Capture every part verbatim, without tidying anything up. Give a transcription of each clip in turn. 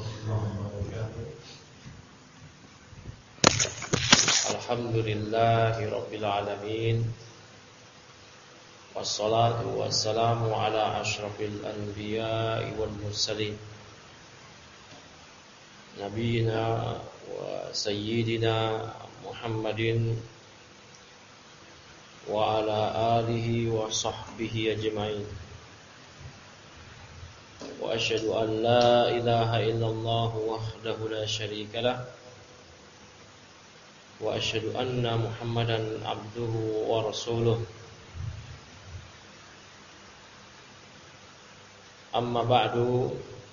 Alhamdulillahi Rabbil Alamin. Wassalatu wassalamu ala ashrafil anbiya'i wal mursalin, Nabiina wa sayyidina Muhammadin wa ala alihi wa sahbihi ajma'in. Wa asyhadu an la ilaha illallah wahdahu la syarika lah, wa asyhadu anna Muhammadan abduhu wa rasuluh. Amma ba'du.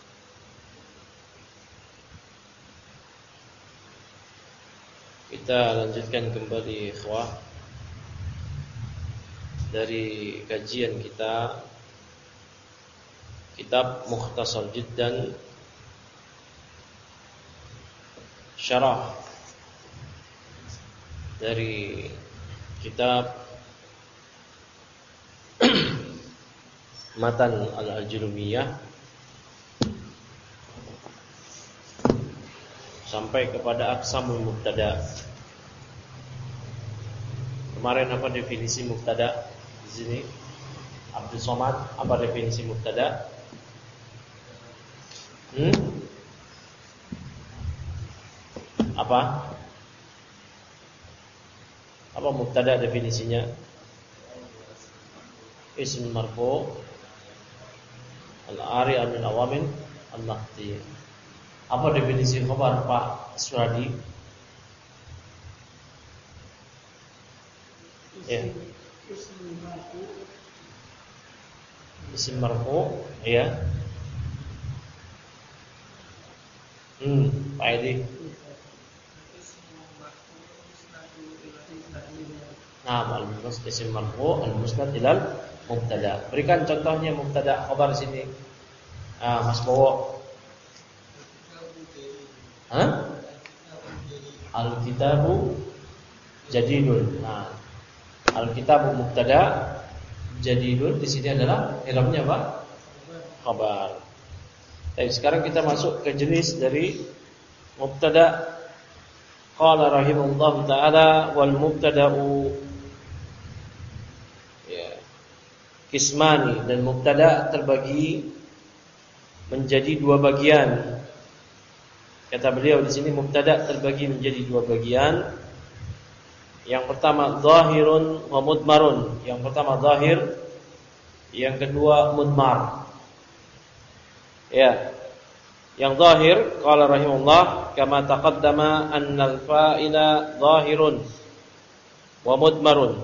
Kita lanjutkan kembali ikhwah dari kajian kita kitab Mukhtasar Jiddan, syarah dari kitab Matan Al-Ajrumiyah sampai kepada aqsamul mubtada. Kemarin apa definisi mubtada di sini? Abdul Somad, apa definisi mubtada? Hmm? Apa? Apa mubtada definisinya? Ism marfu' al-ari min awamin al-naqti. Apa definisi khabar Pak Suradi? Ya. Ism marfu', ya. Hmm, Pak Edi. Nah, al-musnad ism marfu' al-musnad ilal mubtada. Berikan contohnya mubtada khabar sini. Ah, Mas Bowo. Hah? Al-kitabu jadidun. Nah, al-kitabu mubtada, jadidun di sini adalah i'rabnya apa? Khabar. Baik, sekarang kita masuk ke jenis dari mubtada. Qala rahimahullahu taala wal mubtada'u kismani, dan mubtada terbagi menjadi dua bagian. Kata beliau di sini mubtada terbagi menjadi dua bagian. Yang pertama zahirun wa mudmarun. Yang pertama zahir, yang kedua mudmar. Ya. Yang zahir qala rahimahullah kama taqaddama annal fa'ila zahirun wa mudmarun.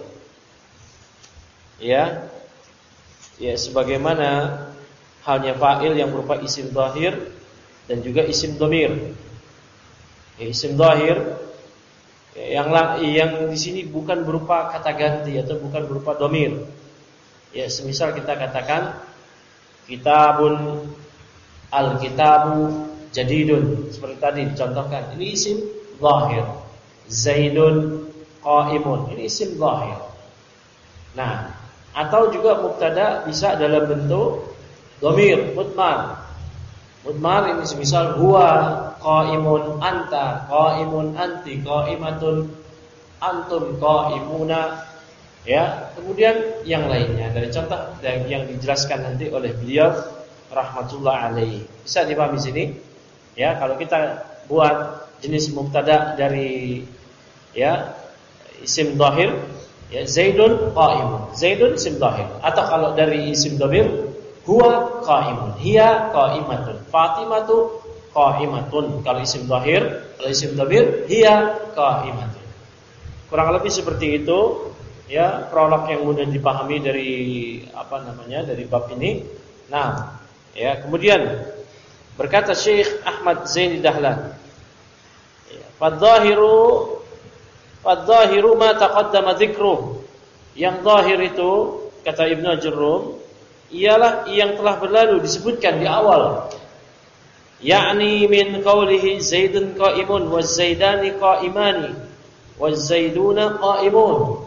Ya. Ya, sebagaimana halnya fa'il yang berupa isim zahir dan juga isim dhamir. Ya, isim zahir ya, yang yang di sini bukan berupa kata ganti atau bukan berupa dhamir. Ya, semisal kita katakan kitabun, al-kitabu jadidun, seperti tadi dicontohkan. Ini isim zahir. Zaidun qaimun, ini isim zahir. Nah, atau juga mubtada bisa dalam bentuk dhamir, mudmar. Mudmar ini semisal huwa qaimun, anta qaimun, anti qaimatun, antum qaimuna. Ya, kemudian yang lainnya dari contoh yang dijelaskan nanti oleh beliau rahmatullah alaihi. Bisa dipahami sini? Ya, kalau kita buat jenis mubtada dari ya isim dhahir, ya, Zaidun qaimun. Zaidun isim dhahir. Atau kalau dari isim dhamir, huwa qaimun, hiya qaimatun, Fatimatu qaimatun. Kalau isim dhahir, kalau isim dhamir, hiya qaimatun. Kurang lebih seperti itu, ya, prolog yang mudah dipahami dari apa namanya? Dari bab ini. Nah, ya, kemudian berkata Syekh Ahmad Zaini Dahlan, ya, fadzahiru Fadzahiru ma taqaddama dzikruh. Yang zahir itu, kata Ibnu Ajurrum, ialah yang telah berlalu disebutkan di awal. Yakni min qawlihi Zaidun qaimun wa Zaidani qaimani wa Zaiduna qaimun.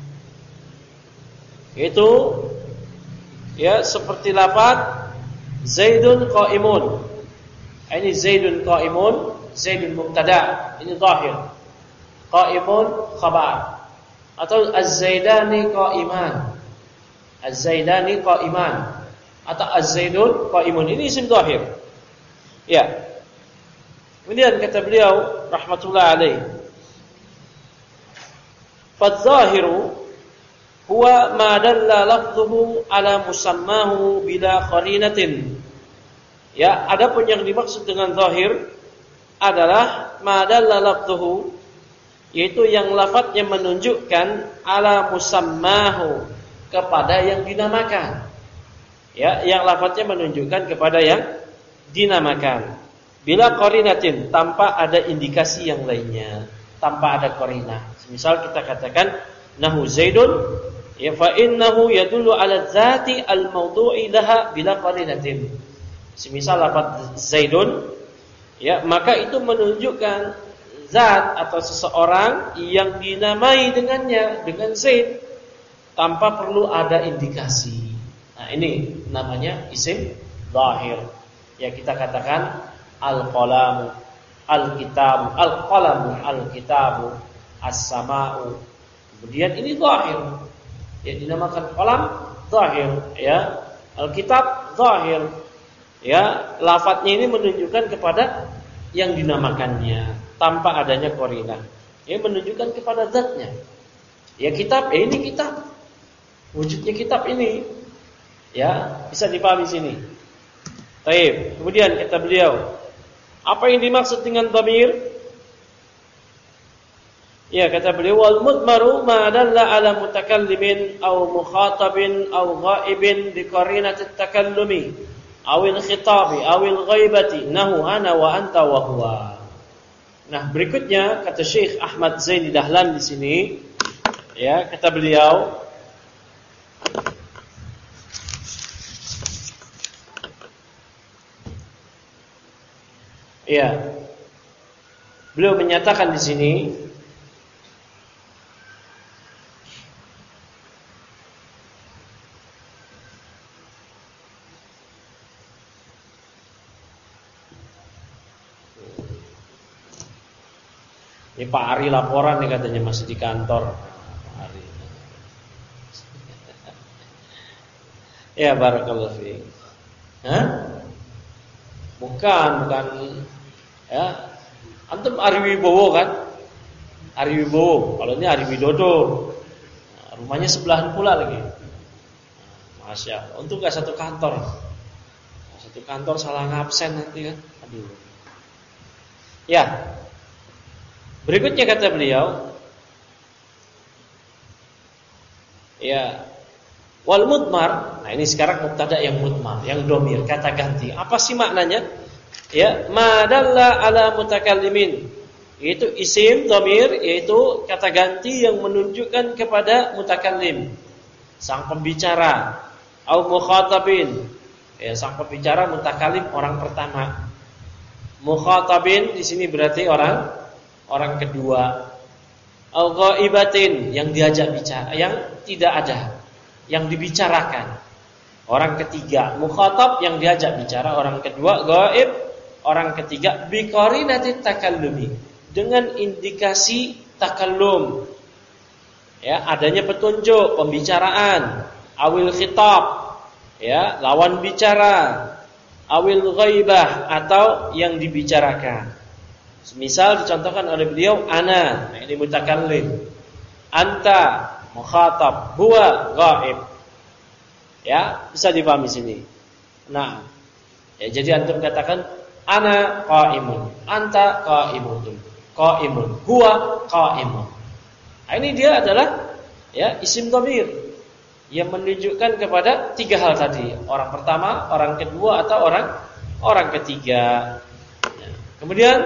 Itu ya seperti lafaz Zaidun qaimun. Ini Zaidun qa'imun, Zaidun mubtada, ini zahir. Qa'imun khabar. Atau Az-Zaidani qa'iman. Az-Zaidani qa'iman. Atau Az-Zaidun qa'imun, ini isim zahir. Ya. Kemudian kata beliau rahmatullah alaih, fadh-dhahiru huwa ma dalla lafdhuhu ala musammahu bila qarinatin. Ya, adapun yang dimaksud dengan zahir adalah ma dalla lafdhuhu, yaitu yang lafadznya menunjukkan ala musammahu, kepada yang dinamakan. Ya, yang lafadznya menunjukkan kepada yang dinamakan. Bila qarinatin, tanpa ada indikasi yang lainnya, tanpa ada qarinah. Misal kita katakan nahu Zaidun, ya fa innahu yadullu ala dzati al-mawdu'i laha bila qarinatin. Semisal lafaz Zaidun, ya maka itu menunjukkan zat atau seseorang yang dinamai dengannya, dengan Zaid, tanpa perlu ada indikasi. Nah, ini namanya isim zahir. Ya kita katakan al-qalamu, al-kitabu, al-qalamu, al-kitabu, as-sama'u. Kemudian ini zahir. Ya dinamakan qalam zahir, ya. Al-kitab zahir. Ya, lafadznya ini menunjukkan kepada yang dinamakannya tanpa adanya qarinah. Ya, menunjukkan kepada zatnya. Ya, kitab, eh ini kitab. Wujudnya kitab ini. Ya, bisa dipahami sini. Baik, kemudian kata beliau, apa yang dimaksud dengan dhamir? Ya, kata beliau, wal mudmaru ma dalla ala mutakallimin aw mukhatabin aw ghaibin bi qarinati at-takallumi awil khitabi awil ghaibati nahu ana wa anta wa huwa. Nah, berikutnya kata Syekh Ahmad Zaini Dahlan di sini, ya, kata beliau, ya, beliau menyatakan di sini, ini Pak Ari laporan nih katanya masih di kantor. Pak Ari. Ya barakallahu fiik. Hah? Bukan, bukan. Ya. Antum Ari Wibowo kan? Ari Wibowo. Kalau ini Ari Widodo. Nah, rumahnya sebelahan pula lagi. Nah, Masya Allah. Untung gak satu kantor. Satu kantor salah ngabsen nanti kan. Aduh. Ya. Berikutnya kata beliau, ya, wal mudmar. Nah ini sekarang mubtada yang mudmar, yang domir, kata ganti. Apa sih maknanya? Ya, ma dalla ala mutakallimin. Itu isim domir, yaitu kata ganti yang menunjukkan kepada mutakallim, sang pembicara. Au mukhatabin, ya, sang pembicara mutakallim orang pertama. Mukhatabin di sini berarti orang orang kedua. Al-ghaibatin, yang diajak bicara, yang tidak ada, yang dibicarakan. Orang ketiga, mukhatab, yang diajak bicara. Orang kedua, ghaib. Orang ketiga, biqarinati takallumi, dengan indikasi takallum. Ya, adanya petunjuk pembicaraan. Awil khitab, ya, lawan bicara. Awil ghaibah, atau yang dibicarakan. Misal dicontohkan oleh beliau, ana, nah ini mutakallim, anta mukhatab, huwa ghaib. Ya, bisa dipahami sini. Nah, ya, jadi antum katakan ana qaimun, anta qaimun, qaimun, huwa qaimun. Nah, ini dia adalah, ya, isim dhamir yang menunjukkan kepada tiga hal tadi. Orang pertama, orang kedua, atau orang orang ketiga. Ya. Kemudian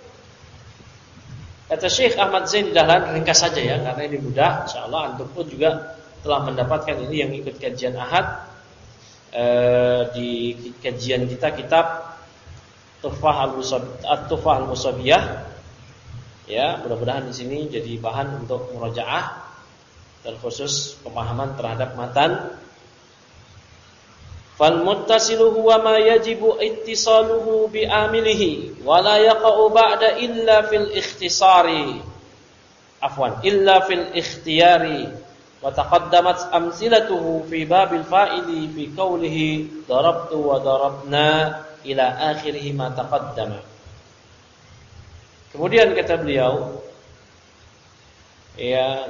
kata Syekh Ahmad Zaini Dahlan, ringkas saja ya, karena ini mudah. InsyaAllah antum pun juga telah mendapatkan ini yang ikut kajian Ahad eh, di kajian kita kitab Tuhfah Al-Musabiyah. Ya, mudah-mudahan di sini jadi bahan untuk murojaah, terkhusus pemahaman terhadap matan Fal muttasilu huwa ma yajibu ittisaluhu bi amilihi wa la yaqa'u ba'da illa fil ikhtisari. Afwan, illa fil ikhtiyari. Wa taqaddamat amsilatuhu fi babil fa'ili fi qawlihi darabtu wa darabna ila akhirih ma taqaddama. Kemudian kata beliau, ya,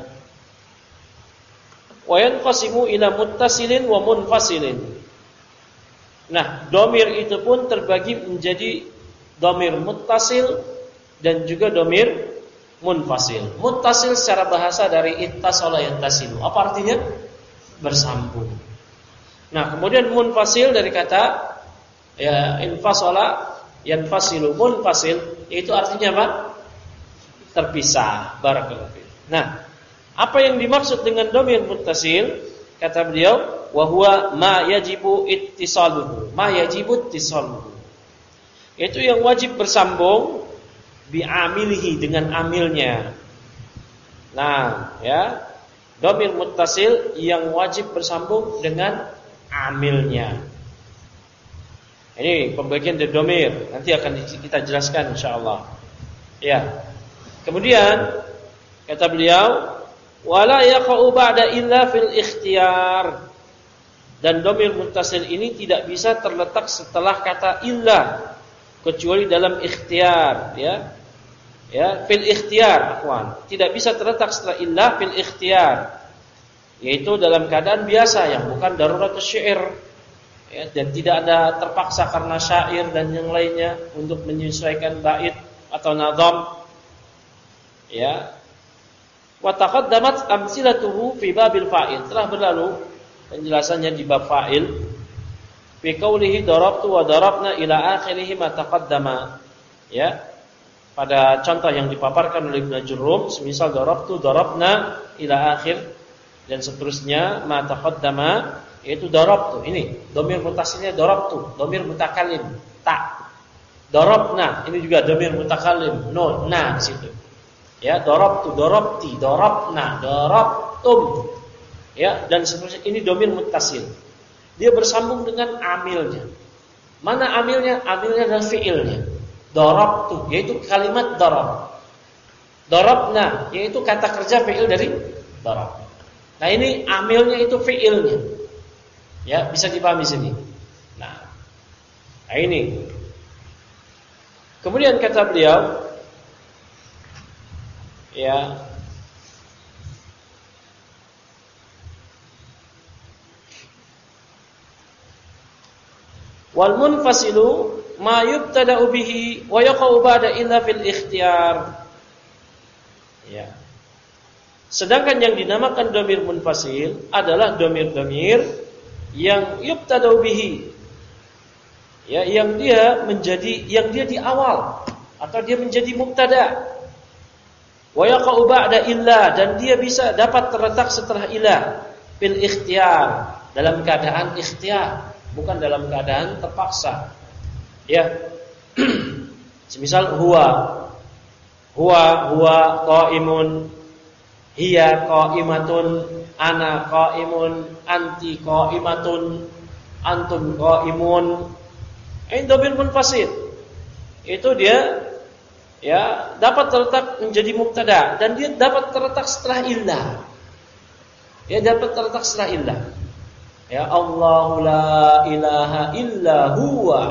wa yanqasimu ila muttasilin wa munfasilin. Nah, domir itu pun terbagi menjadi domir muttasil dan juga domir munfasil. Muttasil secara bahasa dari ittasala yattasilu. Apa artinya? Bersambung. Nah, kemudian munfasil dari kata ya infasala yanfasilu. Munfasil itu artinya apa? Terpisah. Barakallahu fiik. Nah, apa yang dimaksud dengan domir muttasil? Kata beliau, wa huwa ma yajibu ittisaluhu. Ma yajibu ittisaluhu. Itu yang wajib bersambung bi'amilihi dengan amilnya. Nah, ya, domir muttasil yang wajib bersambung dengan amilnya. Ini pembagian dari domir, nanti akan kita jelaskan insyaallah. Ya. Kemudian kata beliau, wala yaqa'u ba'da illa fil ikhtiyar. Dan domir muttasil ini tidak bisa terletak setelah kata illa kecuali dalam ikhtiar, ya. Ya, fil ikhtiyar, akhwan. Tidak bisa terletak setelah illa fil ikhtiyar. Yaitu dalam keadaan biasa yang bukan darurat syair. Ya, dan tidak ada terpaksa karena syair dan yang lainnya untuk menyesuaikan bait atau nazam. Ya. Wa taqaddamat amsilatuhu fi babil fa'il. Telah berlalu penjelasannya di bab fa'il. Fi qawlihi darabtu wa darabna ila akhirih ma taqaddama. Ya. Pada contoh yang dipaparkan oleh Ibnu Jurrum, semisal darabtu darabna ila akhir dan seterusnya ma taqaddama, yaitu darabtu. Ini dhamir muttasilnya darabtu, dhamir mutakallim ta. Darabna ini juga dhamir mutakallim nun na di situ. Ya, darabtu, darabti, darabna, darabtum. Ya, dan seterusnya ini dhamir muttasil. Dia bersambung dengan amilnya. Mana amilnya? Amilnya adalah fiilnya. Darabtu, yaitu kalimat darab. Darabna, yaitu kata kerja fiil dari darab. Nah, ini amilnya itu fiilnya. Ya, bisa dipahami sini. Nah, nah ini. Kemudian kata beliau, ya, wal munfasilu ma yubtada'u bihi wa yaqa'u ba'da illa fil ikhtiyar. Ya. Sedangkan yang dinamakan dhamir munfasil adalah dhamir-dhamir yang yubtada'u bihi. Ya, yang dia menjadi yang dia di awal atau dia menjadi mubtada. Wa yaqa'u ba'da illa, dan dia bisa dapat terletak setelah illa fil ikhtiyar, dalam keadaan ikhtiyar, bukan dalam keadaan terpaksa. Ya. Semisal huwa. Huwa huwa qaimun, hiya qaimatun, ana qaimun, anti qaimatun, antum qaimun. Ini dhamir munfasil. Itu dia ya dapat terletak menjadi mubtada dan dia dapat terletak setelah illah. Dia dapat terletak setelah illah. Ya, Allahu la ilaha illa huwa.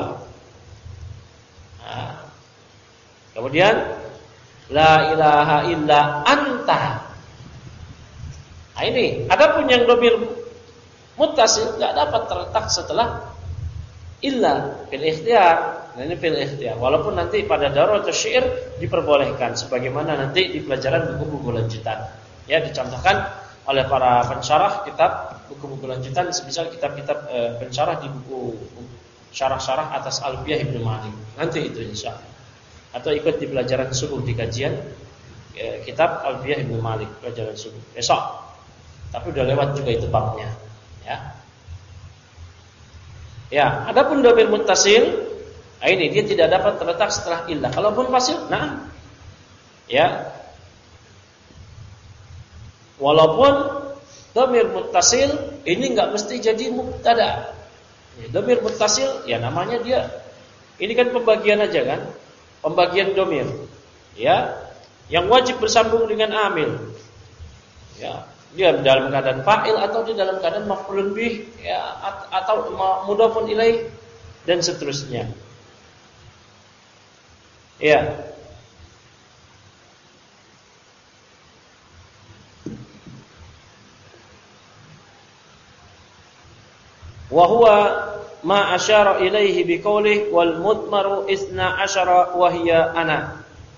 Nah, kemudian la ilaha illa anta. Nah, ini adapun yang dhamir muttasil enggak dapat terletak setelah illa fil ikhtiyar. Nah, ini fil ikhtiyar. Walaupun nanti pada darurat syair diperbolehkan sebagaimana nanti di pelajaran buku-buku lanjutan. Ya, dicontohkan oleh para pensyarah kitab buku-buku lanjutan, semisal kitab-kitab e, pensyarah di buku syarah-syarah atas Alfiyah Ibnu Malik. Nanti itu insyaallah. Atau ikut di pelajaran subuh di kajian e, kitab Alfiyah Ibnu Malik pelajaran subuh besok. Tapi udah lewat juga itu babnya, ya. Ya, adapun dhamir muttasil, nah ini dia tidak dapat terletak setelah illah. Kalaupun fasil, nah, ya. Walaupun dhamir muttasil ini enggak mesti jadi mubtada. Ya, domir muttasil ya namanya dia ini kan pembagian aja kan, pembagian domir. Ya, yang wajib bersambung dengan amil. Ya, dia dalam keadaan fa'il atau di dalam keadaan maf'ulun bih ya atau mudhafun ilaih dan seterusnya. Ya. Wa huwa ma asyara ilaihi biqaulih wal mudmaru isna asyara wa hiya ana.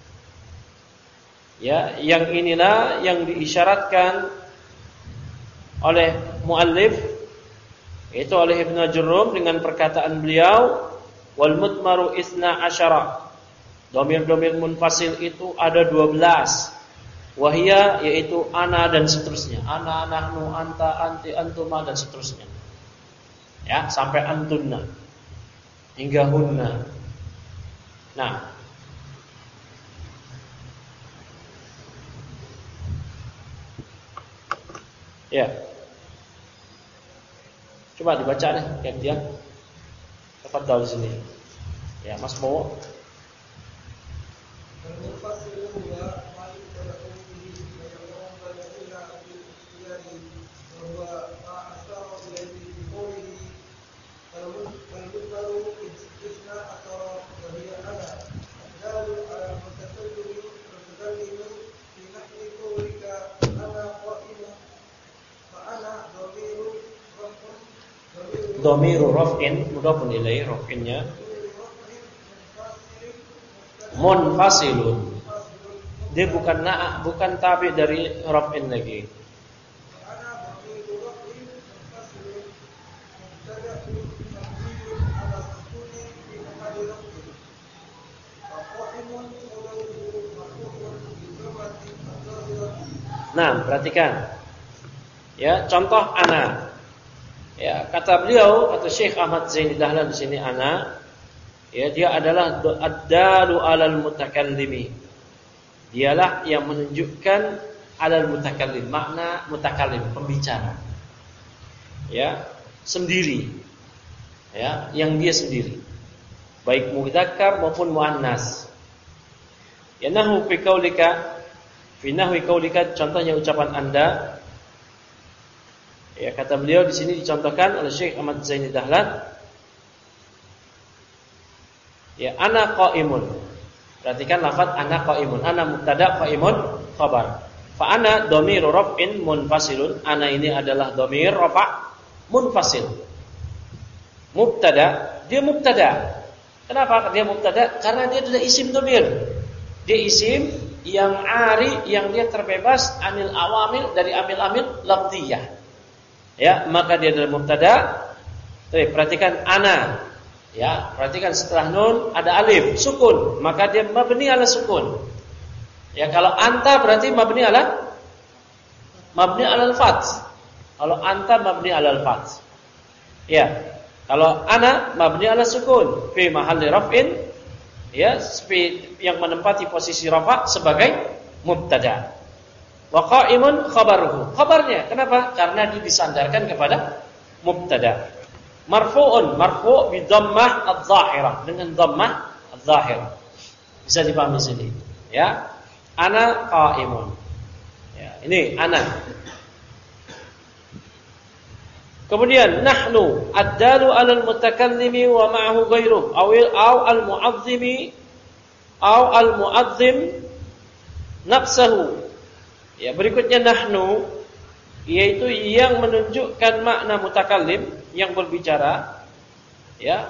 Ya, yang inilah yang diisyaratkan oleh muallif yaitu oleh Ibnu Jurrum dengan perkataan beliau wal mudmaru isna asyara. Domir-domir munfasil itu ada dua belas. Wahia yaitu ana dan seterusnya. Ana, nahnu, anta, anti, antuma dan seterusnya. Ya, sampai antunna hingga hunna. Nah, ya. Coba dibaca deh kayak dia. Tafadhal di sini. Ya, Mas Bowo. Dhamiru raf'in mudhafun ilaih raf'innya munfasilun. Dia bukan na, bukan tabi dari raf'in lagi. Nah, perhatikan. Ya, contoh ana. Ya, kata beliau atau Syekh Ahmad Zaini Dahlan di sini ana, ya dia adalah ad-dalu 'alal mutakallimi. Dialah yang menunjukkan 'alal mutakallim, makna mutakallim, pembicara. Ya, sendiri. Ya, yang dia sendiri. Baik mudzakkar maupun muannas. Ya nahu fi qaulika, fi nahwi qaulika contohnya ucapan Anda. Ya, kata beliau di sini dicontohkan oleh Syekh Ahmad Zaini Dahlan. Ya, ana qaimun. Perhatikan lafaz ana qaimun. Ana mubtada, qaimun khabar. Fa ana dhamiru raf'in munfasilun. Ana ini adalah dhamir rafa' munfasil. Mubtada, dia mubtada. Kenapa dia mubtada? Karena dia adalah isim dhamir. Dia isim yang ari, yang dia terbebas anil awamil, dari amil-amil lafziyah. Ya, maka dia adalah mubtada. Oke, perhatikan ana. Ya, perhatikan setelah nun ada alif, sukun, maka dia mabni ala sukun. Ya, kalau anta berarti mabni ala mabni ala al-fath. Kalau anta mabni ala al-fath. Ya. Kalau ana mabni ala sukun fi mahalli raf'in, ya, yang menempati posisi rafa' sebagai mubtada. Wa qa'imun khabaruhu. Khabarnya, kenapa? Karena dia disandarkan kepada mubtada. Marfu'un, marfu' bi dhammah adh-dhahirah, dengan dhammah adh-dhahirah. Bisa dipahami sini, ya. Ana qa'imun. Ya, ini ana. Kemudian nahnu ad-dalu 'alal mutakallimi wa ma'ahu ghairuh aw aw al-mu'azzimi aw al-mu'azzim nafsahu. Ya, berikutnya nahnu yaitu yang menunjukkan makna mutakallim yang berbicara, ya.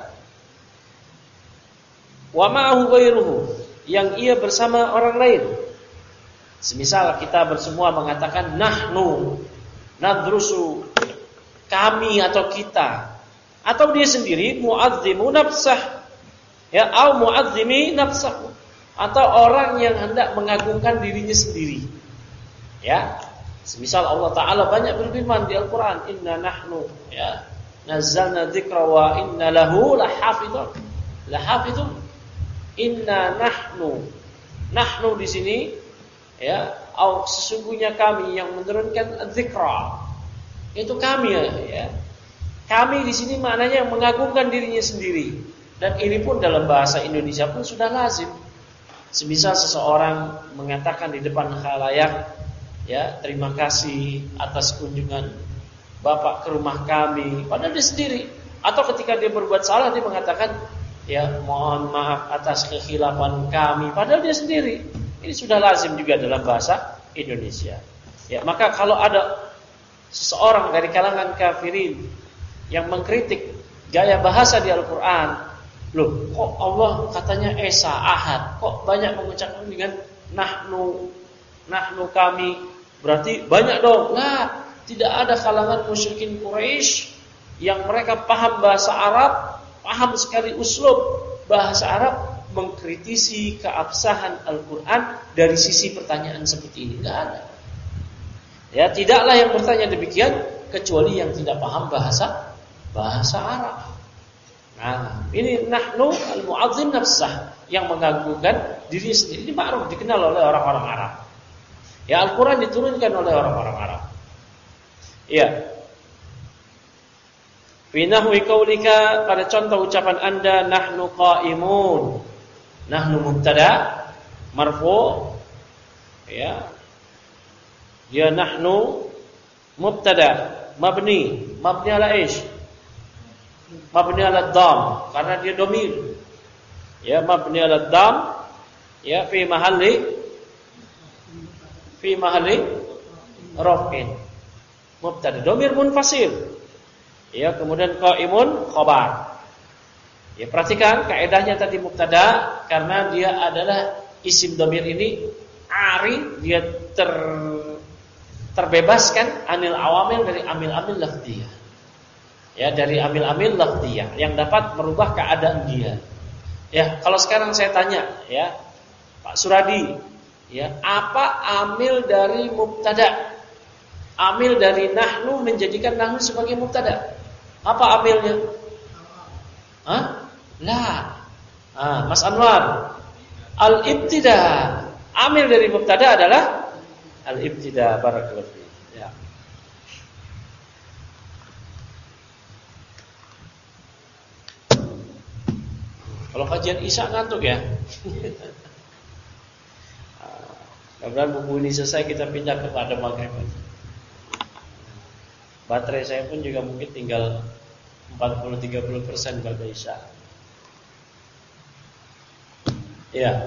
Wa ma'ahu ghairuhu, yang ia bersama orang lain. Semisal kita bersemua mengatakan nahnu nadrusu, kami atau kita, atau dia sendiri mu'azzimu nafsah, ya, au mu'azzimi nafsahu, atau orang yang hendak mengagungkan dirinya sendiri. Ya, semisal Allah Ta'ala banyak berfirman di Al-Quran, inna nahnu, ya, nazzalna dzikra wa inna lahu lahafidun. Lahafidun. Inna nahnu. Nahnu di sini, ya, au sesungguhnya kami yang menurunkan dzikra. Itu kami, ya. Kami di sini maknanya mengagungkan dirinya sendiri. Dan ini pun dalam bahasa Indonesia pun sudah lazim. Semisal seseorang mengatakan di depan khalayak, ya, terima kasih atas kunjungan Bapak ke rumah kami, padahal dia sendiri. Atau ketika dia berbuat salah dia mengatakan, ya, mohon maaf atas kekhilafan kami, padahal dia sendiri. Ini sudah lazim juga dalam bahasa Indonesia. Ya, maka kalau ada seseorang dari kalangan kafirin yang mengkritik gaya bahasa di Al-Qur'an, loh, kok Allah katanya Esa, Ahad, kok banyak mengucapkan dengan nahnu, nahnu kami, berarti banyak dong. Lah, tidak ada kalangan musyrikin Quraisy yang mereka paham bahasa Arab, paham sekali uslub bahasa Arab, mengkritisi keabsahan Al-Qur'an dari sisi pertanyaan seperti ini. Enggak ada. Ya, tidaklah yang bertanya demikian kecuali yang tidak paham bahasa bahasa Arab. Nah, ini nahnu al-mu'azzim nafsah, yang mengagungkan diri sendiri. Ini ma'ruf, dikenal oleh orang-orang Arab. Ya, Al-Quran diturunkan oleh orang-orang Arab. Ya. Fi nahwi qaulika, pada contoh ucapan Anda, nahnu qa'imun. Nahnu mubtada marfu', ya. Dia nahnu mubtada mabni, mabni ala ish? Mabni ala dham, karena dia domir. Ya, mabni ala dham, ya, fi mahalli fi mahalli raf'in. Mubtada domir munfasil. Ya, kemudian qaimun khabar. Ya, perhatikan kaidahnya tadi mubtada karena dia adalah isim domir ini ari, dia ter terbebaskan anil awamil, dari amil-amil lafdhiyah. Ya, dari amil-amil lafdhiyah yang dapat merubah keadaan dia. Ya, kalau sekarang saya tanya, ya, Pak Suradi, ya, apa amil dari mubtada? Amil dari nahnu menjadikan nahnu sebagai mubtada. Apa amilnya? Hah? Lah. Ah, Mas Anwar. Al-ibtida. Amil dari mubtada adalah al-ibtida. Barakallahu fiik. Ya. Kalau kajian Isya ngantuk ya. Mudah-mudahan buku ini selesai kita pindah kepada maghrib. Baterai saya pun juga mungkin tinggal empat puluh sampai tiga puluh persen pada Isya. Ya.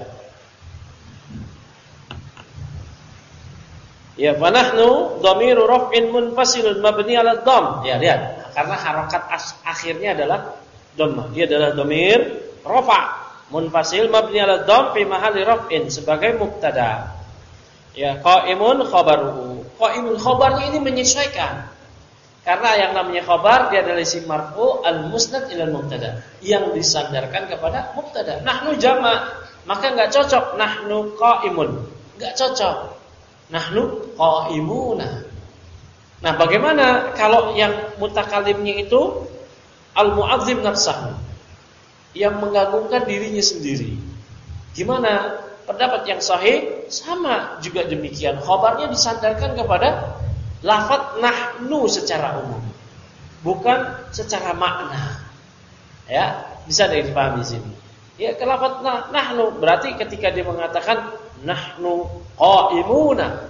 Ya, fa nahnu dhamiru raf'in munfasilun mabni 'ala dhamm. Ya, lihat. Karena harakat akhirnya adalah dhammah. Dia adalah dhamir rafa' munfasil mabni 'ala dhamm fi mahalli raf'in sebagai mubtada. Ya, qaimun khabaruhu. Qaimun khabarnya ini menyesuaikan. Karena yang namanya khabar dia adalah isim marfu al-musnad ila al-mubtada, yang disandarkan kepada mubtada. Nahnu jama', maka enggak cocok nahnu qaimun. Enggak cocok. Nahnu qaimuna. Nah, bagaimana kalau yang mutakalimnya itu al-mu'azzim nafsahu, yang mengagungkan dirinya sendiri? Gimana? Pendapat yang sahih sama juga demikian. Khabarnya disandarkan kepada lafaz nahnu secara umum, bukan secara makna. Ya, bisa dipahami di sini. Ya, kalau lafaz nah, nahnu berarti ketika dia mengatakan nahnu qaimuna,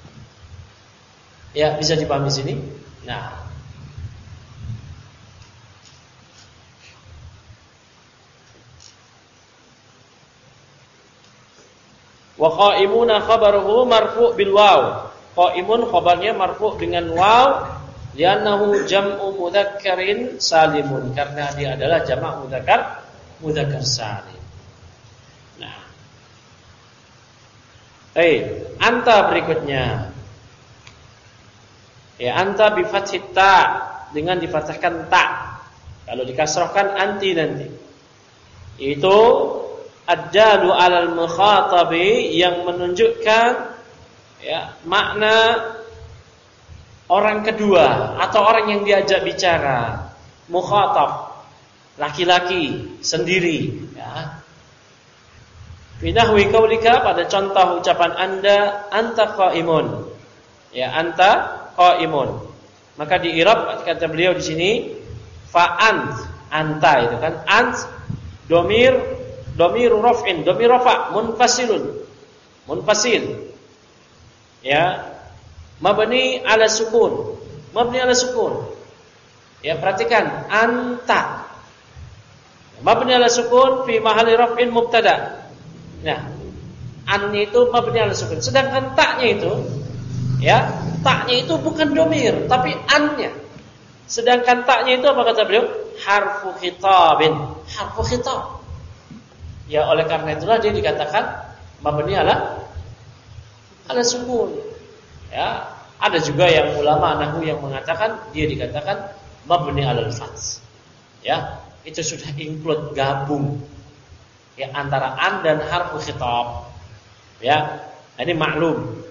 ya, bisa dipahami di sini. Nah, wa qaimuna khabaruhu marfu' bil waw. Qaimun khabarnya marfu' dengan waw, li'annahu jam'u mudzakkarin salimun, karena dia adalah jamak mudzakkar mudzakkar salim. Nah, eh, anta berikutnya. Ya, anta bi fathit ta, dengan difathahkan ta. Kalau dikasrahkan anti nanti. Itu ad-dalu 'alal mukhatabi, yang menunjukkan, ya, makna orang kedua atau orang yang diajak bicara, mukhatab, laki-laki sendiri, ya. Fi nahwi qaulika, pada contoh ucapan Anda, anta qaimun. Ya, anta qaimun. Maka di i'rab kata beliau di sini, fa ant, anta itu kan ant domir domiru raf'in, domir rafa munfasilun, munfasil. Ya, mabni ala sukun, mabni ala sukun. Ya, perhatikan anta mabni ala sukun fi mahalli raf'in mubtada. Nah, an itu mabni ala sukun. Sedangkan taknya itu, ya, taknya itu bukan domir, tapi annya. Sedangkan taknya itu apa kata beliau? Harfu khitabin, harfu khitab. Ya, oleh karena itulah dia dikatakan mabni ala ala sukun. Ya, ada juga yang ulama nahwu yang mengatakan dia dikatakan mabni ala al-fath. Ya, itu sudah include gabung ya antara an dan harfu khitab. Ya, ini maklum.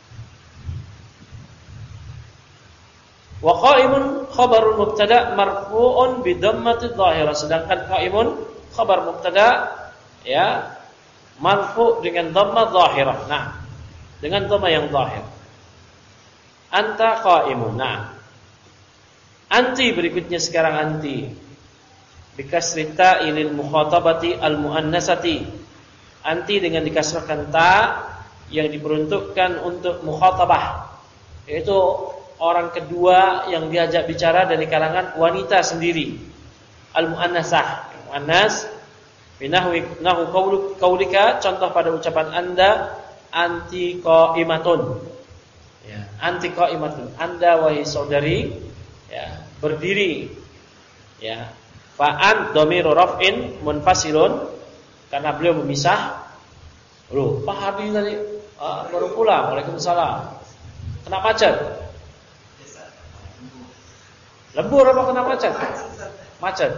Wa qaimun khabarul mubtada marfu'un bi dhammati dhahirah. Sedangkan qaimun khabar mubtada ya marfu' dengan dhamma dhahirah. Nah, dengan dhamma yang zahir. Anta qaimun. Nah, anti berikutnya sekarang anti bikasri ta'ilil mukhatabati al muannasati. Anti dengan dikasrahkan ta yang diperuntukkan untuk mukhatabah, yaitu orang kedua yang diajak bicara dari kalangan wanita sendiri. Al muannasah, muannas binahwi nahu qaulika, contoh pada ucapan Anda anti qaimatun. Ya, anti qaimatun, Anda wahai saudari ya, berdiri. Ya, fa'an dhamiru raf'in munfasilun, karena beliau memisah. Loh, Pak Hadi tadi uh, baru pulang. Waalaikumsalam. Kena macet? Lembur apa kena macet? Macet.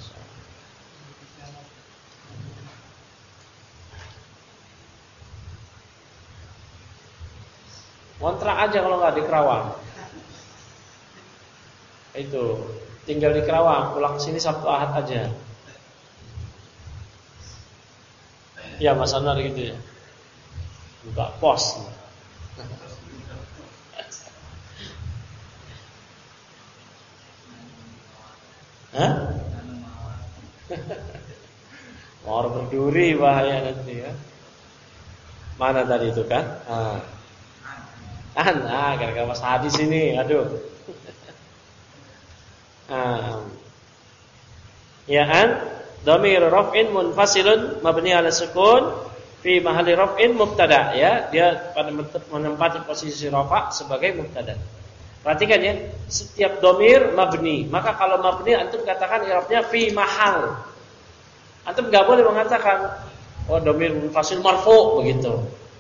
Kontrak aja kalau nggak di Kerawang. Itu tinggal di Kerawang, pulang sini Sabtu Ahad aja. Ya Mas Anar gitu ya. Buka pos. Hah? Mawar berduri bahaya nanti ya. Mana tadi itu kan? Ah. An, ah, gara-gara Mas Hadi sini, aduh. Ah. Ya an, dhamir raf'in munfasilun mabni ala sukun fi mahalli raf'in mubtada, ya, dia pada menempati posisi rafa sebagai mubtada. Perhatikan ya, setiap dhamir mabni, maka kalau mabni antum katakan i'rabnya fi mahal. Antum enggak boleh mengatakan oh dhamir munfasil marfu begitu.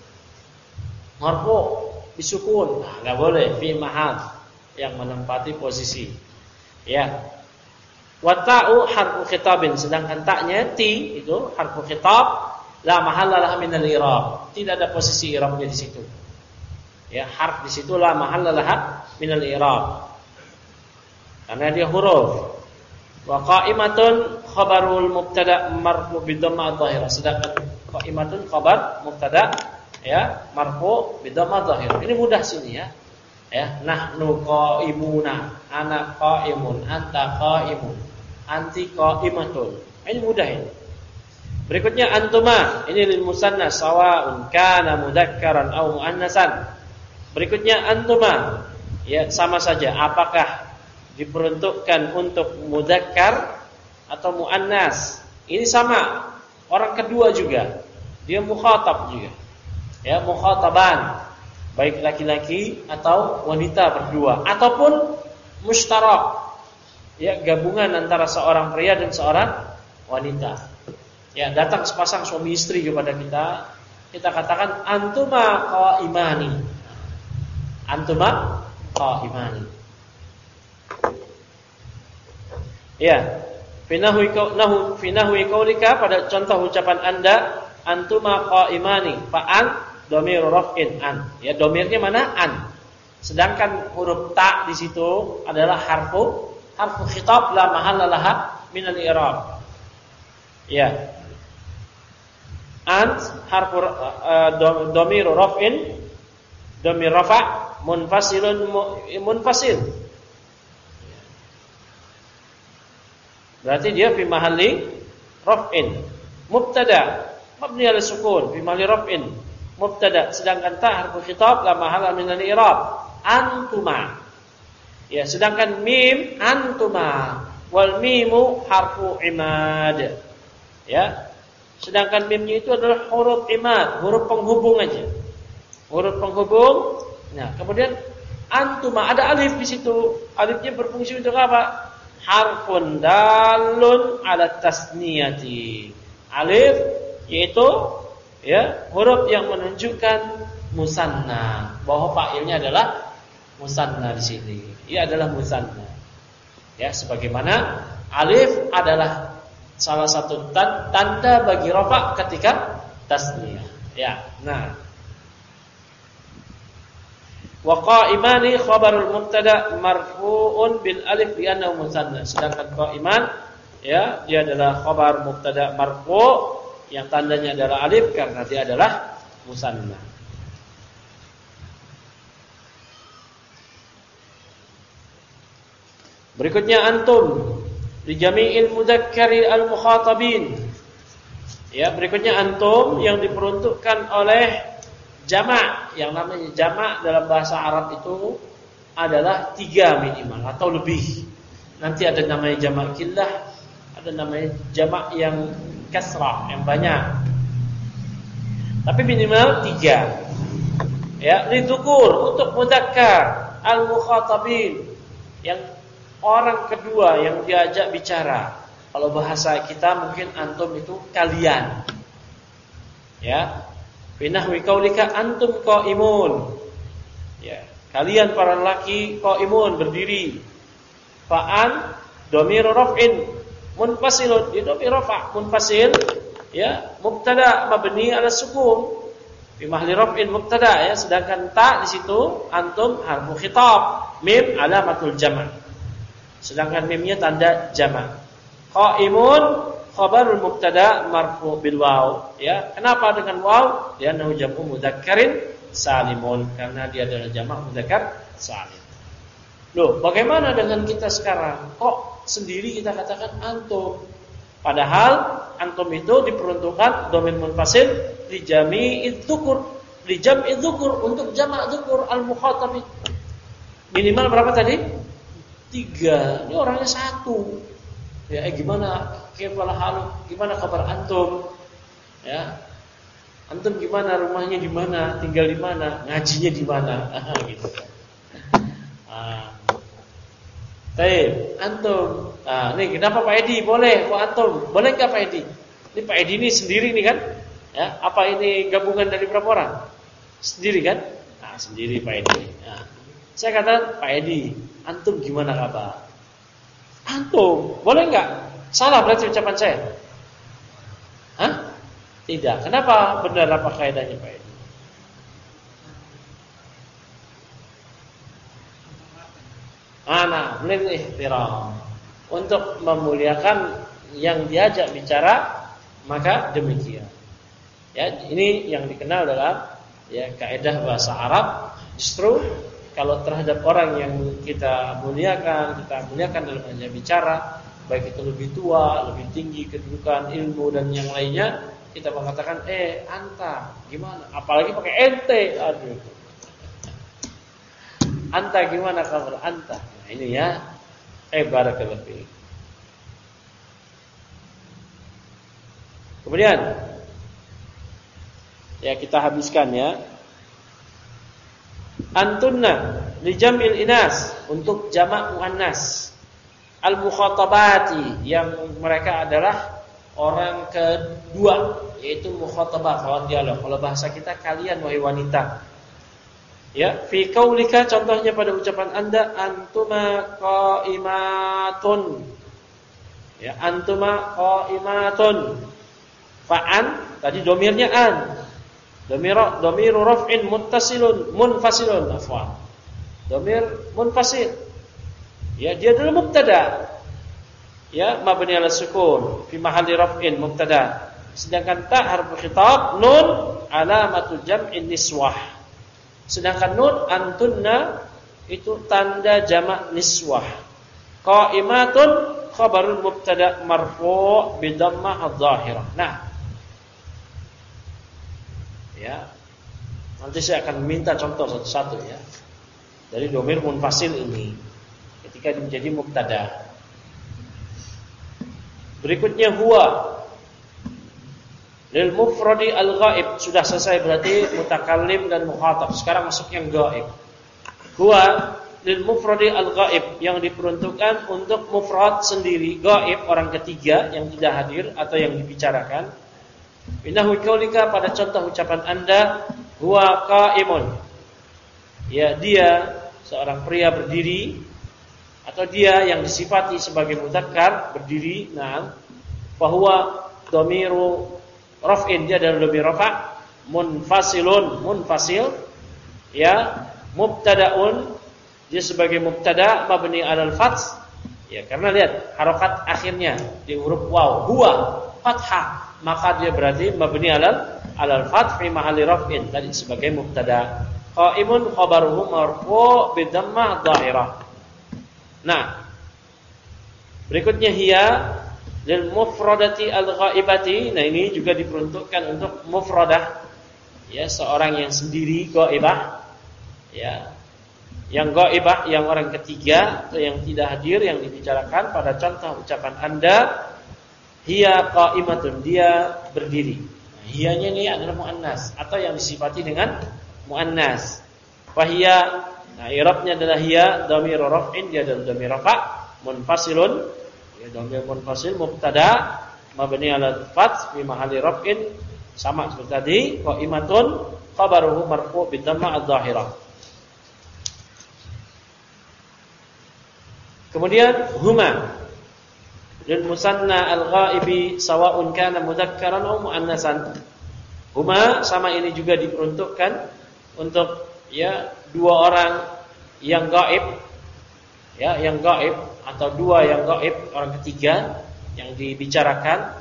Marfu disukun, nah, enggak boleh, fi mahal yang menempati posisi. Ya. Wa ta'u harfu khitabin, sedangkan taknya ti itu harfu khitab la mahalla laha min al-i'rab. Tidak ada posisi i'rabnya di situ. Ya, harf di situ la mahalla laha min al-i'rab. Karena dia huruf. Wa qa'imatun khabarul mubtada marfu bi dhamma dhahirah. Sedangkan qa'imatun khabar mubtada ya marfu bi dhamma dhahirah. Ini mudah sini ya. Ya, nahnu qa'imuna, ana qa'imun, anta qa'imun, anti qa'imatun. Ini mudah ini. Berikutnya antuma, ini lil musanna sawa'un kana mudzakkar aw muannasan. Berikutnya antuma, ya sama saja apakah diperuntukkan untuk mudzakkar atau muannas. Ini sama, orang kedua juga. Dia mukhatab juga. Ya, mukhataban, baik laki-laki atau wanita berdua ataupun mustarak. Ya, gabungan antara seorang pria dan seorang wanita. Ya, datang sepasang suami istri kepada kita, kita katakan antuma qaimani. Antuma qaimani. Ya, finahwi nahu finahwi qaulika, pada contoh ucapan Anda antuma qaimani, fa'an dhamir raf'in an. Ya, dhamirnya mana? An. Sedangkan huruf ta di situ adalah harfu harfu khitab la mahalla laha min al-i'rab. Ya. Ant harfu uh, dhamir raf'in, dhamir rafa' munfasilun munfasil. Berarti dia fi mahalli raf'in. Mubtada mabni ala sukun fi mahalli raf'in. Mubtada, sedangkan ta harfu khitab la mahala min al-i'rab. Antuma. Ya, sedangkan mim antuma wal mimu harfu imad. Ya. Sedangkan mimnya itu adalah huruf imad, huruf penghubung aja. Huruf penghubung. Nah, kemudian antuma ada alif di situ. Alifnya berfungsi untuk apa? Harfun dalun ala tasniyati. Alif yaitu ya, huruf yang menunjukkan musanna, bahwa fa'ilnya adalah musanna di sini. Ia adalah musanna. Ya, sebagaimana alif adalah salah satu tanda bagi rafa' ketika tasniyah. Ya, nah. Wa qa'imani khabarul mubtada marfu'un bil alif li'annahu musanna. Sedangkan qa'iman ya, dia adalah khabar mubtada marfu' yang tandanya adalah alif karena dia adalah musanna. Berikutnya antum di jami'il mudzakkari al-mukhatabin. Ya, berikutnya antum yang diperuntukkan oleh jamak. Yang namanya jamak dalam bahasa Arab itu adalah tiga minimal atau lebih. Nanti ada namanya jamak killah, ada namanya jamak yang kasrah, yang banyak. Tapi minimal tiga. Ya, lidzukur untuk mudzakkar al-mukhatabin, yang orang kedua yang diajak bicara. Kalau bahasa kita mungkin antum itu kalian. Ya. Fi nahwi qaulika antum qaimun. Ya, kalian para lelaki qaimun berdiri. Fa'an dhamir raf'in munfasilun, itu dhamir rafa' munfasil ya, mubtada mabni ala sukun fi mahalli raf'in mubtada ya, sedangkan ta di situ antum harfu khitab, mim alamatul jama'. Sedangkan mimnya tanda jama'. Qaimun khabarul mubtada marfu bil waw ya. Kenapa dengan waw? Dia nahu jam'u mudzakkarin salimun, karena dia adalah jamak mudzakkar salim. Loh, bagaimana dengan kita sekarang? Kok sendiri kita katakan antum? Padahal antum itu diperuntukkan dhamir munfasil li jami'idz dzukur, li jam'idz dzukur, untuk jamak dzukur al-mukhatabin. Minimal berapa tadi? Tiga. Ini orangnya satu. Ya, eh, gimana kepala halu? Gimana kabar antum? Ya. Antum gimana, rumahnya di mana, tinggal di mana, ngajinya di mana? Ah, gitu kan. Ah. Baik, antum. Nah, ini kenapa Pak Edi boleh? Kok antum? Boleh enggak Pak Edi? Ini Pak Edi ini sendiri nih kan? Ya, apa ini gabungan dari berapa orang? Sendiri kan? Nah, sendiri Pak Edi. Nah, saya katakan Pak Edi, antum gimana kabar? Antum, boleh enggak? Salah berarti ucapan saya. Hah? Tidak. Kenapa? Benar apa kaidahnya Pak Edi? Ana lil ihtiram, untuk memuliakan yang diajak bicara, maka demikian. Ya, ini yang dikenal dalam ya kaidah bahasa Arab. Justru kalau terhadap orang yang kita muliakan, kita muliakan dalam ajak bicara, baik itu lebih tua, lebih tinggi kedudukan ilmu dan yang lainnya, kita mengatakan eh anta gimana? Apalagi pakai ente, aduh. Anta gimana kabar anta? Nah, ini ya, eh barakallahu fiik. Kemudian ya kita habiskan ya. Antunna li jam'il inas, untuk jamak muannas. Al-mukhatabati, yang mereka adalah orang kedua, yaitu mukhatabah, kawan dialog. Kalau bahasa kita kalian wahai wanita. Ya, fi qaulika, contohnya pada ucapan Anda, antuma qaimatun. Ya, antuma qaimatun. Fa'an tadi domirnya an. Domir domiru raf'in muttasilun munfasilun afwan. Domir munfasil. Ya, dia adalah mubtada. Ya, mabni ala sukun fi mahalli raf'in mubtada. Sedangkan ta harfu khitab, nun alamatul jam'in niswah. Sedangkan nun antunna itu tanda jamak niswah. Qaimatun khabarul mubtada marfu' bi dhammah adh-dhahirah. Nah, ya. Nanti saya akan minta contoh satu-satu ya. Dari dhamir munfasil ini ketika menjadi mubtada. Berikutnya huwa lil mufradi al-ghaib. Sudah selesai berarti mutakallim dan mukhatab. Sekarang masuk yang ghaib. Huwa lil mufradi al-ghaib, yang diperuntukkan untuk mufrad sendiri, ghaib orang ketiga yang tidak hadir atau yang dibicarakan. Innahu qaulika, pada contoh ucapan Anda, huwa qaimun. Ya, dia seorang pria berdiri, atau dia yang disifati sebagai mudzakkar berdiri. Nah, fa huwa dhamiru raf'in, dia adalah dhamir rafa' munfasilun, munfasil, ya, mubtada'un, dia sebagai mubtada mabni 'alal fath, ya, karena lihat harokat akhirnya di huruf waw, huwa fathah, maka dia berarti mabni 'alal 'alal fath fi mahalli raf'in, tadi sebagai mubtada. Qaimun khabaruhu marfu' bi dhammah dhahirah. Nah, berikutnya hiya lil mufradati al-ghaibati. Nah, ini juga diperuntukkan untuk mufradah, ya, seorang yang sendiri, ghaibah, ya, yang ghaibah, yang orang ketiga atau yang tidak hadir yang dibicarakan. Pada contoh ucapan Anda, hiya qaimatun, dia berdiri. Nah, hiyanya ini adalah muannas atau yang disifati dengan muannas. Fahiya, nah, i'rabnya adalah hiya dhamir raf'in, dia adalah dhamir rafa' munfasilun, ya, dhamir munfasil mubtada mabni 'ala fath fi mahalli raf'in, sama seperti tadi, qaimatun khabaruhu marfu' bi dhammah adh-dhahirah. Kemudian huma lil musanna al-ghaibi sawa'un kana mudzakkaran aw muannasan. Huma, sama ini juga diperuntukkan untuk, ya, dua orang yang gaib, ya, yang gaib atau dua yang gaib, orang ketiga yang dibicarakan,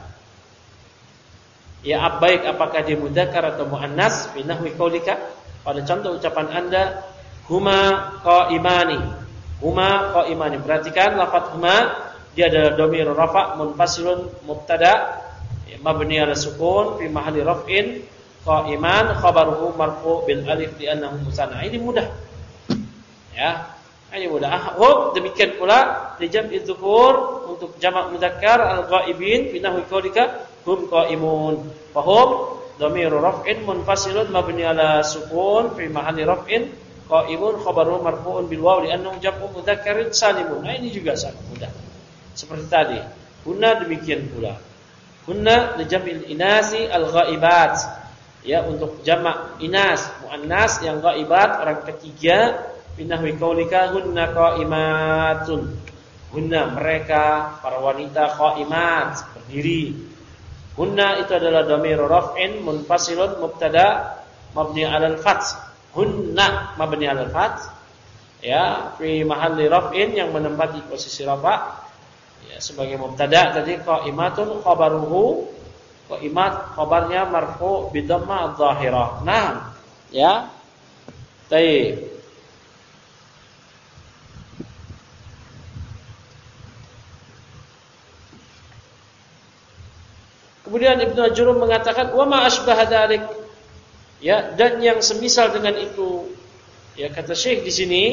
ya, baik apakah dia mudzakkar atau muannas. Fi nahwi qaulika, pada contoh ucapan Anda, huma qaimani, huma qaimani. Perhatikan lafaz huma, dia adalah dhamir rafa' munfasilun mubtada, ya, mabni 'ala sukun fi mahalli raf'in. Qaiman khabaruhu marfu' bil alif li'annahu musanna. Ini mudah, ya, ini mudah. Hum, demikian pula di jam'i dzukur untuk jamak mudzakkar al-ghaibin, fi nahwi qaulika hum qaimun. Fa hum dhamiru raf'in munfasilun mabni 'ala sukun fi mahalli raf'in. Qaimun khabaruhu marfu'un bil waw li'annahu jam'u mudzakkarin salimun. Nah, ini juga sangat mudah. Seperti tadi. Hunna demikian pula. Hunna li jam'il inasi al-ghaibat. Ya, untuk jamak inas, muannas yang ghaibat, orang ketiga. Binahwi qaulika hunna qaimatun. Hunna, mereka, para wanita, qaimat, berdiri. Hunna itu adalah dhamir raf'in munfasilun mubtada mabni 'alal fath. Hunna mabni 'alal fath, ya, fi mahalli raf'in, yang menempati posisi rafa', ya, sebagai mubtada. Tadi qaimatun khabaruhu, qaimat khabarnya marfu' bi dhammah adh-dhahirah. Nah, ya. Baik. Kemudian Ibnu Ajurrum mengatakan wa ma asbaha dzalik, ya, dan yang semisal dengan itu. Ya, kata Syekh di sini,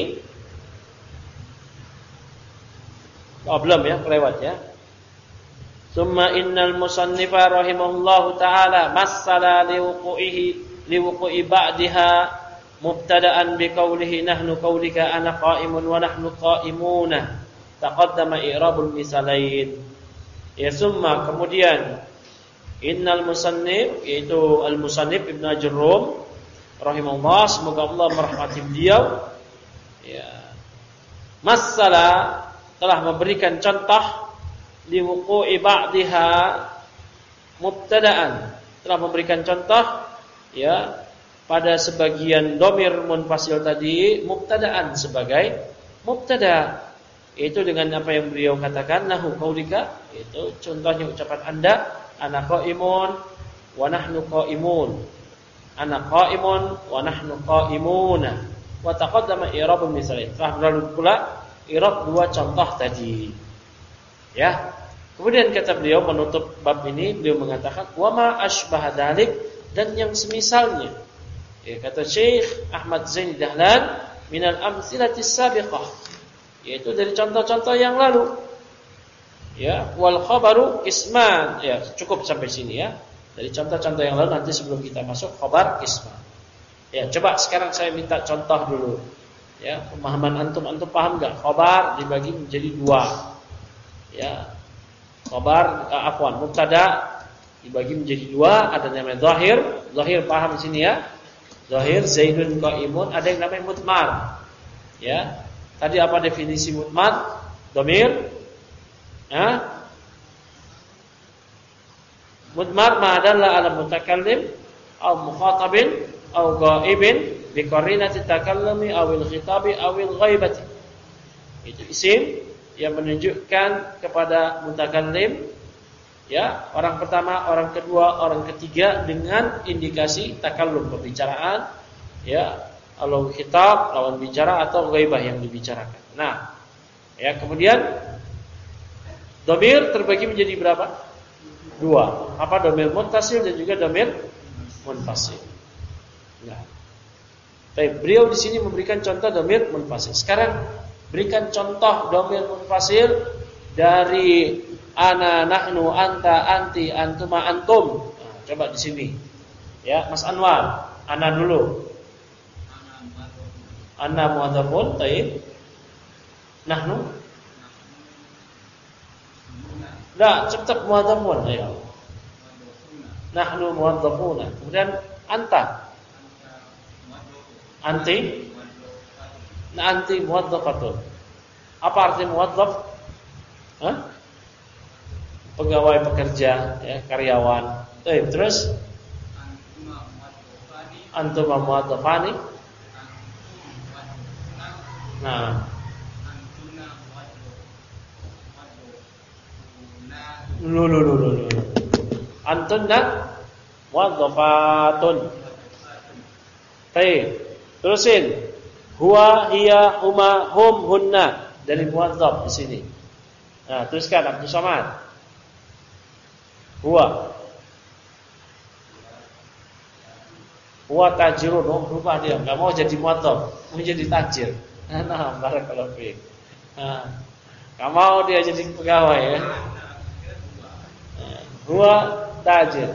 oh, belum ya, kelewat ya. Summa innal musannifa rahimahullahu ta'ala massala liwuqu'ihi liwuqu'i ba'daha mubtada'an biqaulihi nahnu qaulika ana qa'imun wa nahnu qa'imuna. Taqaddama i'rabul misalain. Ya, summa, kemudian innal musannif, yaitu al-musannif Ibnu Ajurrum rahimahullah, semoga Allah merahmati beliau, ya, massala, telah memberikan contoh liwuqu'i ba'daha mubtada'an, telah memberikan contoh, ya, pada sebagian dhamir munfasil tadi mubtada'an sebagai mubtada', yaitu dengan apa yang beliau katakan nahu qaulika, itu contohnya ucapan Anda, ana qaimun wa nahnu qaimun, ana qaimun wa nahnu qaimuna, wa taqaddama i'rabul misal. Telah berlalu pula i'rab dua contoh tadi. Ya. Kemudian kata beliau menutup bab ini, beliau mengatakan wa ma asbah dzalik, dan yang semisalnya. Ya, kata Syekh Ahmad Zain Dahlan, minal amtsilatis sabiqah, yaitu dari contoh-contoh yang lalu. Ya, wal khabaru qisman. Ya, cukup sampai sini ya. Dari contoh-contoh yang lalu, nanti sebelum kita masuk khabar qisman. Ya, coba sekarang saya minta contoh dulu. Ya, pemahaman antum antum paham enggak? Khabar dibagi menjadi dua. Ya. Khabar uh, afwan, mubtada dibagi menjadi dua, ada yang namanya zahir. Zahir paham di sini ya. Zahir Zaidun qaimun, ada yang namanya mudmar. Ya. Tadi apa definisi mudmar? Dhamir. Ya. Mudmar ma dalla ala mutakallim aw mukhatabin aw ghaibin bi qarinati takallumi aw al khitabi aw al ghaibati. Itu isim yang menunjukkan kepada mutakallim, ya, orang pertama, orang kedua, orang ketiga dengan indikasi takallum, pembicaraan, ya, atau khitab, lawan bicara, atau ghaibah yang dibicarakan. Nah, ya, kemudian dhamir terbagi menjadi berapa? Dua. Apa? Dhamir muttasil dan juga dhamir munfasil. Nah, baik, beliau di sini memberikan contoh dhamir munfasil. Sekarang berikan contoh dhamir munfasil dari ana, nahnu, anta, anti, antuma, antum. Nah, coba di sini. Ya, Mas Anwar, ana dulu. Ana muadzafun, taib. Nahnu? Dah, cepat muadzafun, ayo. Nahnu muadzafuna. Kemudian anta. Anti? Nah, anti muwadzafatun. Apa arti muwadzaf? Hah? Pegawai, pekerja, ya, karyawan. Eh, terus antuma muwadzafani. Nah, lu lu lu lu. Antunna muwadzafatun. Baik. Terusin. Huwa, hiya, huma, hum, hunna, dari muwadzaf di sini. Nah, teruskan Abdul Somad. Huwa. Huwa tajirun. Oh, berubah dia, enggak mau jadi muwadzaf, mau jadi tajir. Nah, barakallahu fiik. Nah, enggak mau dia jadi pegawai ya. Nah, huwa tajir.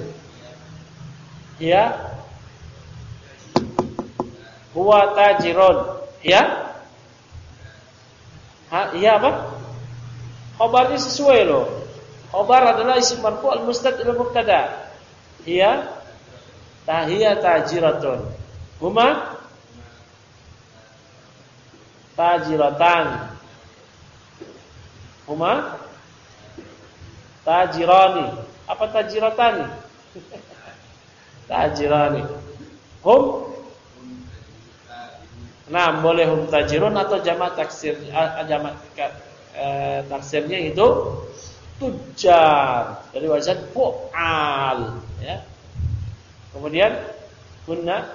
Hiya, huwa tajirun. Ya? Ha, iya apa? Khabarnya sesuai loh. Khabar adalah isim marfu' al-musnad ila mubtada. Iya? Tahiyya tajiratun. Huma tajiratan. Huma tajirani. Apa tajiratani? Tajirani. Hum. Nah, boleh hum tajirun atau jamak taksir, jamak eh, taksirnya itu tujar dari wazan fu'al, ya. Kemudian kunna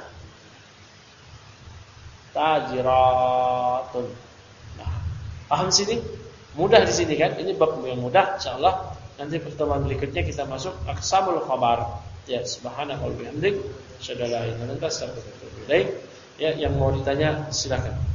tajiratun. Nah, paham sini? Mudah di sini kan? Ini bab yang mudah, insyaallah. Nanti pertemuan berikutnya kita masuk aqsamul khabar. Ya, subhanallahi wa bihamdihi, asyhadu an la ilaha illa anta, astaghfiruka wa atubu ilaik. Ya, yang mau ditanya silakan.